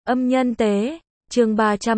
Âm nhân tế, chương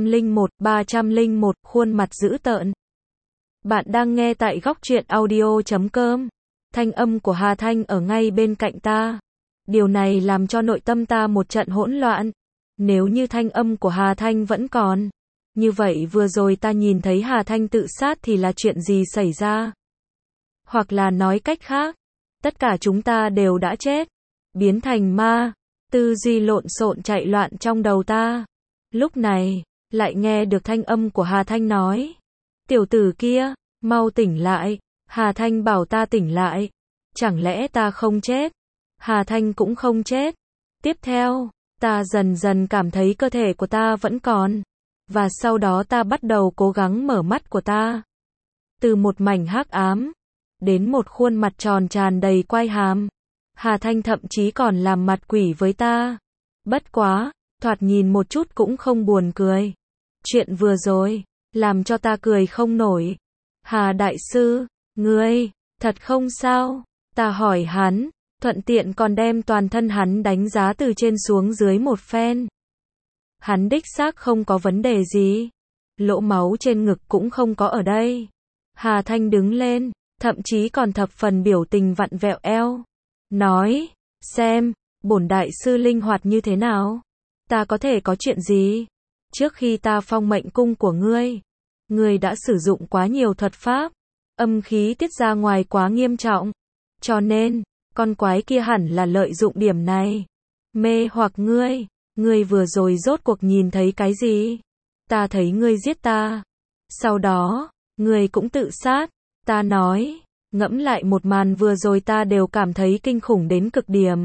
301, khuôn mặt dữ tợn. Bạn đang nghe tại góc truyện audio.com. Thanh âm của Hà Thanh ở ngay bên cạnh ta. Điều này làm cho nội tâm ta một trận hỗn loạn. Nếu như thanh âm của Hà Thanh vẫn còn, như vậy vừa rồi ta nhìn thấy Hà Thanh tự sát thì là chuyện gì xảy ra? Hoặc là nói cách khác, tất cả chúng ta đều đã chết, biến thành ma. Tư duy lộn xộn chạy loạn trong đầu ta. Lúc này, lại nghe được thanh âm của Hà Thanh nói. Tiểu tử kia, mau tỉnh lại. Hà Thanh bảo ta tỉnh lại. Chẳng lẽ ta không chết? Hà Thanh cũng không chết. Tiếp theo, ta dần dần cảm thấy cơ thể của ta vẫn còn. Và sau đó ta bắt đầu cố gắng mở mắt của ta. Từ một mảnh hắc ám, đến một khuôn mặt tròn tràn đầy quai hàm. Hà Thanh thậm chí còn làm mặt quỷ với ta. Bất quá, thoạt nhìn một chút cũng không buồn cười. Chuyện vừa rồi, làm cho ta cười không nổi. Hà đại sư, ngươi, thật không sao? Ta hỏi hắn, thuận tiện còn đem toàn thân hắn đánh giá từ trên xuống dưới một phen. Hắn đích xác không có vấn đề gì. Lỗ máu trên ngực cũng không có ở đây. Hà Thanh đứng lên, thậm chí còn thập phần biểu tình vặn vẹo eo. Nói, xem, bổn đại sư linh hoạt như thế nào? Ta có thể có chuyện gì? Trước khi ta phong mệnh cung của ngươi đã sử dụng quá nhiều thuật pháp, âm khí tiết ra ngoài quá nghiêm trọng. Cho nên, con quái kia hẳn là lợi dụng điểm này. Mê hoặc ngươi vừa rồi rốt cuộc nhìn thấy cái gì? Ta thấy ngươi giết ta. Sau đó, ngươi cũng tự sát. Ta nói. Ngẫm lại một màn vừa rồi ta đều cảm thấy kinh khủng đến cực điểm.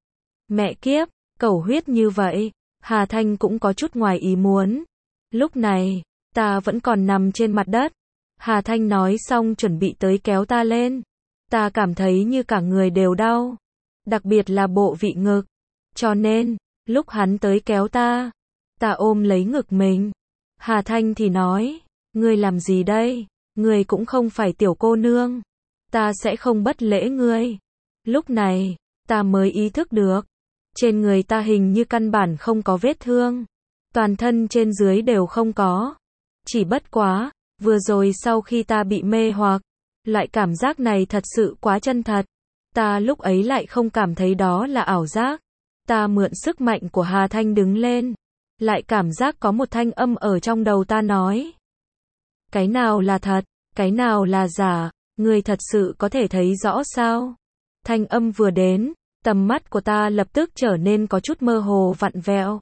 Mẹ kiếp, cầu huyết như vậy, Hà Thanh cũng có chút ngoài ý muốn. Lúc này, ta vẫn còn nằm trên mặt đất. Hà Thanh nói xong chuẩn bị tới kéo ta lên. Ta cảm thấy như cả người đều đau. Đặc biệt là bộ vị ngực. Cho nên, lúc hắn tới kéo ta ôm lấy ngực mình. Hà Thanh thì nói, ngươi làm gì đây? Ngươi cũng không phải tiểu cô nương. Ta sẽ không bất lễ ngươi. Lúc này, ta mới ý thức được. Trên người ta hình như căn bản không có vết thương. Toàn thân trên dưới đều không có. Chỉ bất quá, vừa rồi sau khi ta bị mê hoặc, loại cảm giác này thật sự quá chân thật. Ta lúc ấy lại không cảm thấy đó là ảo giác. Ta mượn sức mạnh của Hà Thanh đứng lên. Lại cảm giác có một thanh âm ở trong đầu ta nói. Cái nào là thật, cái nào là giả? Ngươi thật sự có thể thấy rõ sao? Thanh âm vừa đến, tầm mắt của ta lập tức trở nên có chút mơ hồ vặn vẹo.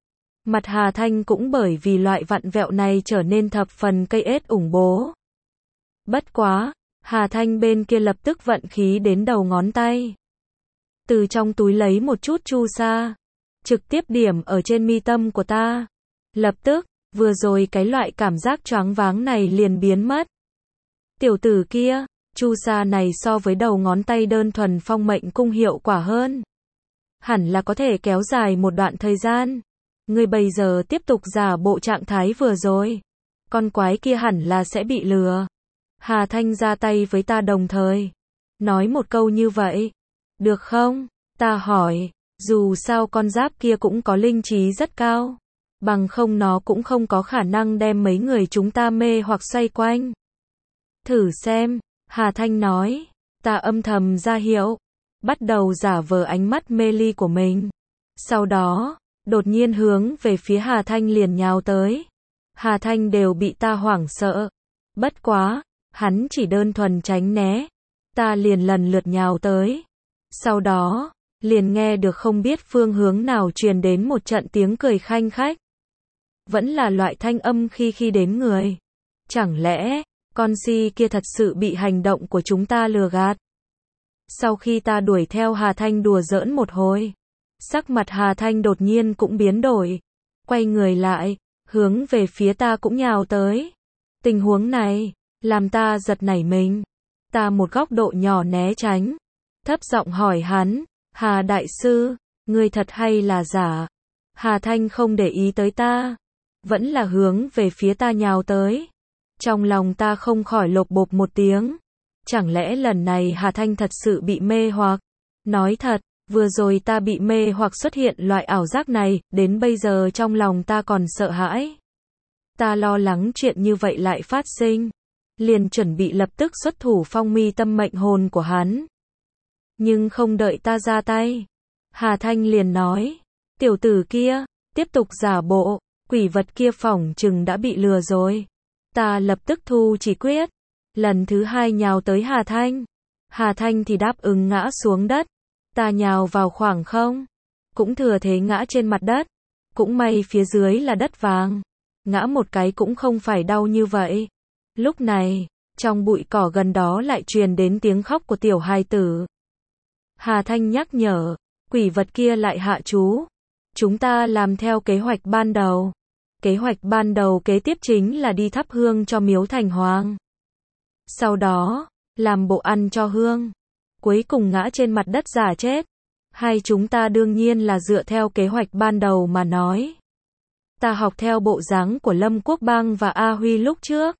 Mặt Hà Thanh cũng bởi vì loại vặn vẹo này trở nên thập phần cây ết ủng bố. Bất quá, Hà Thanh bên kia lập tức vận khí đến đầu ngón tay. Từ trong túi lấy một chút chu sa, trực tiếp điểm ở trên mi tâm của ta. Lập tức, vừa rồi cái loại cảm giác choáng váng này liền biến mất. Tiểu tử kia, chu sa này so với đầu ngón tay đơn thuần phong mệnh cung hiệu quả hơn. Hẳn là có thể kéo dài một đoạn thời gian. Ngươi bây giờ tiếp tục giả bộ trạng thái vừa rồi. Con quái kia hẳn là sẽ bị lừa. Hà Thanh ra tay với ta đồng thời. Nói một câu như vậy. Được không? Ta hỏi. Dù sao con giáp kia cũng có linh trí rất cao. Bằng không nó cũng không có khả năng đem mấy người chúng ta mê hoặc xoay quanh. Thử xem, Hà Thanh nói. Ta âm thầm ra hiệu. Bắt đầu giả vờ ánh mắt mê ly của mình. Sau đó, đột nhiên hướng về phía Hà Thanh liền nhào tới. Hà Thanh đều bị ta hoảng sợ. Bất quá, hắn chỉ đơn thuần tránh né. Ta liền lần lượt nhào tới. Sau đó, liền nghe được không biết phương hướng nào truyền đến một trận tiếng cười khanh khách. Vẫn là loại thanh âm khi đến người. Chẳng lẽ, con si kia thật sự bị hành động của chúng ta lừa gạt? Sau khi ta đuổi theo Hà Thanh đùa giỡn một hồi, sắc mặt Hà Thanh đột nhiên cũng biến đổi. Quay người lại, hướng về phía ta cũng nhào tới. Tình huống này, làm ta giật nảy mình. Ta một góc độ nhỏ né tránh. Thấp giọng hỏi hắn, Hà đại sư, ngươi thật hay là giả? Hà Thanh không để ý tới ta. Vẫn là hướng về phía ta nhào tới. Trong lòng ta không khỏi lộp bộp một tiếng. Chẳng lẽ lần này Hà Thanh thật sự bị mê hoặc? Nói thật, Vừa rồi ta bị mê hoặc xuất hiện loại ảo giác này, đến bây giờ trong lòng ta còn sợ hãi. Ta lo lắng chuyện như vậy lại phát sinh. Liền chuẩn bị lập tức xuất thủ phong mi tâm mệnh hồn của hắn. Nhưng không đợi ta ra tay. Hà Thanh liền nói. Tiểu tử kia, tiếp tục giả bộ, quỷ vật kia phỏng chừng đã bị lừa rồi. Ta lập tức thu chỉ quyết. Lần thứ hai nhào tới Hà Thanh. Hà Thanh thì đáp ứng ngã xuống đất. Ta nhào vào khoảng không. Cũng thừa thế ngã trên mặt đất. Cũng may phía dưới là đất vàng. Ngã một cái cũng không phải đau như vậy. Lúc này, trong bụi cỏ gần đó lại truyền đến tiếng khóc của tiểu hài tử. Hà Thanh nhắc nhở, quỷ vật kia lại hạ chú. Chúng ta làm theo kế hoạch ban đầu. Kế hoạch ban đầu kế tiếp chính là đi thắp hương cho miếu thành hoàng. Sau đó, làm bộ ăn cho hương. Cuối cùng ngã trên mặt đất giả chết. Hay chúng ta đương nhiên là dựa theo kế hoạch ban đầu mà nói. Ta học theo bộ dáng của Lâm Quốc Bang và A Huy lúc trước.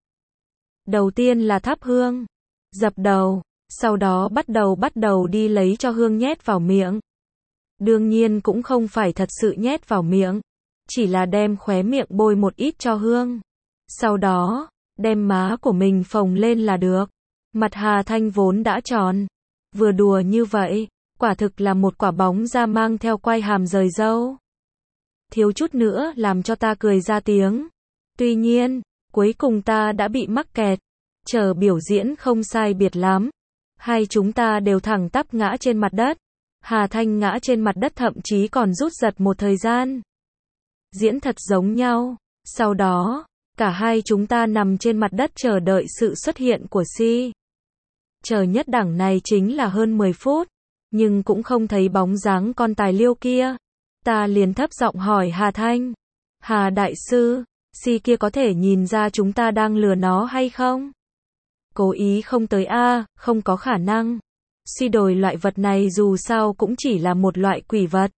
Đầu tiên là thắp hương, dập đầu, sau đó bắt đầu đi lấy cho hương nhét vào miệng. Đương nhiên cũng không phải thật sự nhét vào miệng, chỉ là đem khóe miệng bôi một ít cho hương. Sau đó, đem má của mình phồng lên là được. Mặt Hà Thanh vốn đã tròn. Vừa đùa như vậy, quả thực là một quả bóng da mang theo quai hàm rời râu. Thiếu chút nữa làm cho ta cười ra tiếng. Tuy nhiên, cuối cùng ta đã bị mắc kẹt. Chờ biểu diễn không sai biệt lắm. Hai chúng ta đều thẳng tắp ngã trên mặt đất. Hà Thanh ngã trên mặt đất thậm chí còn rút giật một thời gian. Diễn thật giống nhau. Sau đó, cả hai chúng ta nằm trên mặt đất chờ đợi sự xuất hiện của Si. Chờ nhất đẳng này chính là hơn 10 phút. Nhưng cũng không thấy bóng dáng con tài liêu kia. Ta liền thấp giọng hỏi Hà Thanh. Hà đại sư, Si kia có thể nhìn ra chúng ta đang lừa nó hay không? Cố ý không tới a, không có khả năng. Suy đổi loại vật này dù sao cũng chỉ là một loại quỷ vật.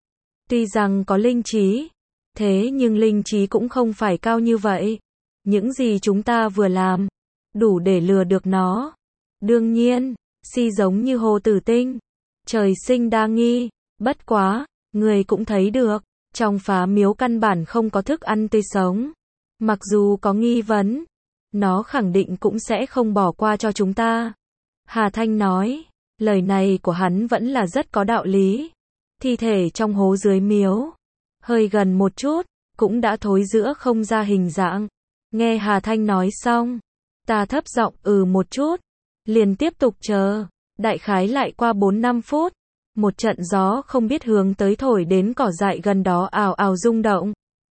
Tuy rằng có linh trí, thế nhưng linh trí cũng không phải cao như vậy. Những gì chúng ta vừa làm, đủ để lừa được nó. Đương nhiên, Si giống như Hồ Tử Tinh, trời sinh đa nghi, bất quá, người cũng thấy được, trong phá miếu căn bản không có thức ăn tươi sống. Mặc dù có nghi vấn, nó khẳng định cũng sẽ không bỏ qua cho chúng ta. Hà Thanh nói, lời này của hắn vẫn là rất có đạo lý. Thi thể trong hố dưới miếu, hơi gần một chút, cũng đã thối rữa không ra hình dạng. Nghe Hà Thanh nói xong, ta thấp giọng một chút, liền tiếp tục chờ. Đại khái lại qua 4-5 phút, một trận gió không biết hướng tới thổi đến cỏ dại gần đó ào ào rung động.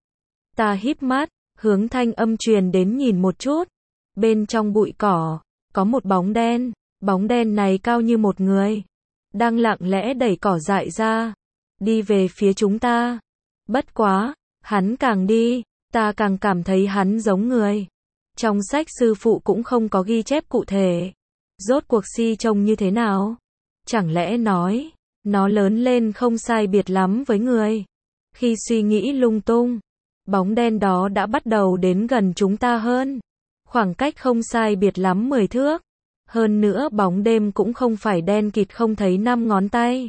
Ta híp mắt, hướng thanh âm truyền đến nhìn một chút. Bên trong bụi cỏ, có một bóng đen. Bóng đen này cao như một người. Đang lặng lẽ đẩy cỏ dại ra. Đi về phía chúng ta. Bất quá, hắn càng đi, ta càng cảm thấy hắn giống người. Trong sách sư phụ cũng không có ghi chép cụ thể. Rốt cuộc Si trông như thế nào? Chẳng lẽ nói, nó lớn lên không sai biệt lắm với người. Khi suy nghĩ lung tung, bóng đen đó đã bắt đầu đến gần chúng ta hơn. Khoảng cách không sai biệt lắm 10 thước. Hơn nữa bóng đêm cũng không phải đen kịt không thấy 5 ngón tay.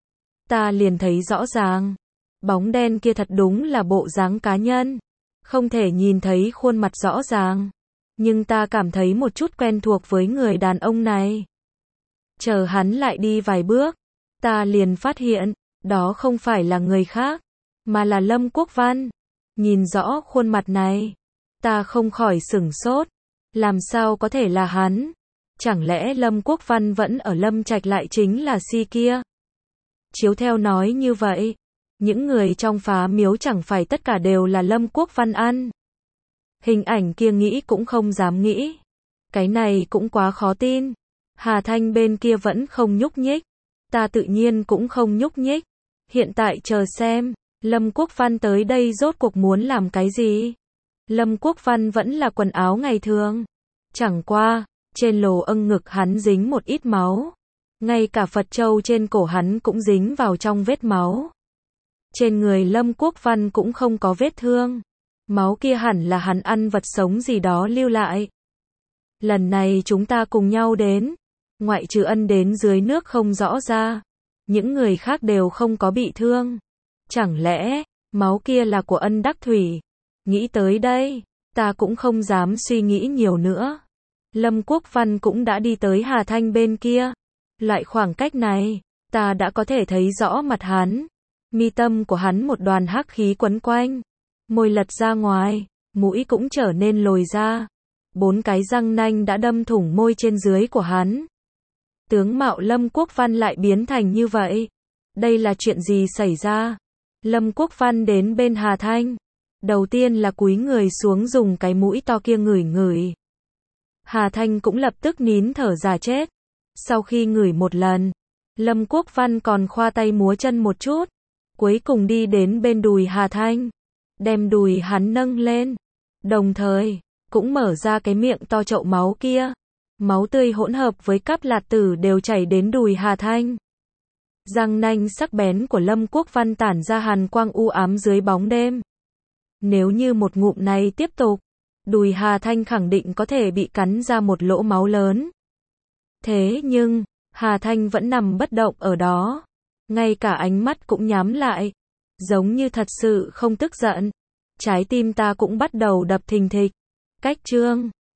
Ta liền thấy rõ ràng. Bóng đen kia thật đúng là bộ dáng cá nhân. Không thể nhìn thấy khuôn mặt rõ ràng. Nhưng ta cảm thấy một chút quen thuộc với người đàn ông này. Chờ hắn lại đi vài bước. Ta liền phát hiện, đó không phải là người khác, mà là Lâm Quốc Văn. Nhìn rõ khuôn mặt này, ta không khỏi sửng sốt. Làm sao có thể là hắn? Chẳng lẽ Lâm Quốc Văn vẫn ở Lâm Trạch lại chính là Si kia? Chiếu theo nói như vậy, những người trong phá miếu chẳng phải tất cả đều là Lâm Quốc Văn ăn. Hình ảnh kia nghĩ cũng không dám nghĩ. Cái này cũng quá khó tin. Hà Thanh bên kia vẫn không nhúc nhích. Ta tự nhiên cũng không nhúc nhích. Hiện tại chờ xem, Lâm Quốc Văn tới đây rốt cuộc muốn làm cái gì? Lâm Quốc Văn vẫn là quần áo ngày thường. Chẳng qua, trên lỗ ngực hắn dính một ít máu. Ngay cả Phật châu trên cổ hắn cũng dính vào trong vết máu. Trên người Lâm Quốc Văn cũng không có vết thương. Máu kia hẳn là hắn ăn vật sống gì đó lưu lại. Lần này chúng ta cùng nhau đến. Ngoại trừ ân đến dưới nước không rõ ra. những người khác đều không có bị thương. Chẳng lẽ, máu kia là của Ân Đắc Thủy? Nghĩ tới đây, ta cũng không dám suy nghĩ nhiều nữa. Lâm Quốc Văn cũng đã đi tới Hà Thanh bên kia. Loại khoảng cách này, ta đã có thể thấy rõ mặt hắn. Mi tâm của hắn một đoàn hắc khí quấn quanh. Môi lật ra ngoài, mũi cũng trở nên lồi ra. 4 cái răng nanh đã đâm thủng môi trên dưới của hắn. Tướng mạo Lâm Quốc Văn lại biến thành như vậy. Đây là chuyện gì xảy ra? Lâm Quốc Văn đến bên Hà Thanh. Đầu tiên là cúi người xuống dùng cái mũi to kia ngửi ngửi. Hà Thanh cũng lập tức nín thở giả chết. Sau khi ngửi một lần, Lâm Quốc Văn còn khoa tay múa chân một chút. Cuối cùng đi đến bên đùi Hà Thanh. Đem đùi hắn nâng lên. Đồng thời, cũng mở ra cái miệng to chậu máu kia. Máu tươi hỗn hợp với cáp lạt tử đều chảy đến đùi Hà Thanh. Răng nanh sắc bén của Lâm Quốc Văn tản ra hàn quang u ám dưới bóng đêm. Nếu như một ngụm này tiếp tục, đùi Hà Thanh khẳng định có thể bị cắn ra một lỗ máu lớn. Thế nhưng, Hà Thanh vẫn nằm bất động ở đó. Ngay cả ánh mắt cũng nhắm lại. Giống như thật sự không tức giận. Trái tim ta cũng bắt đầu đập thình thịch. Cách chương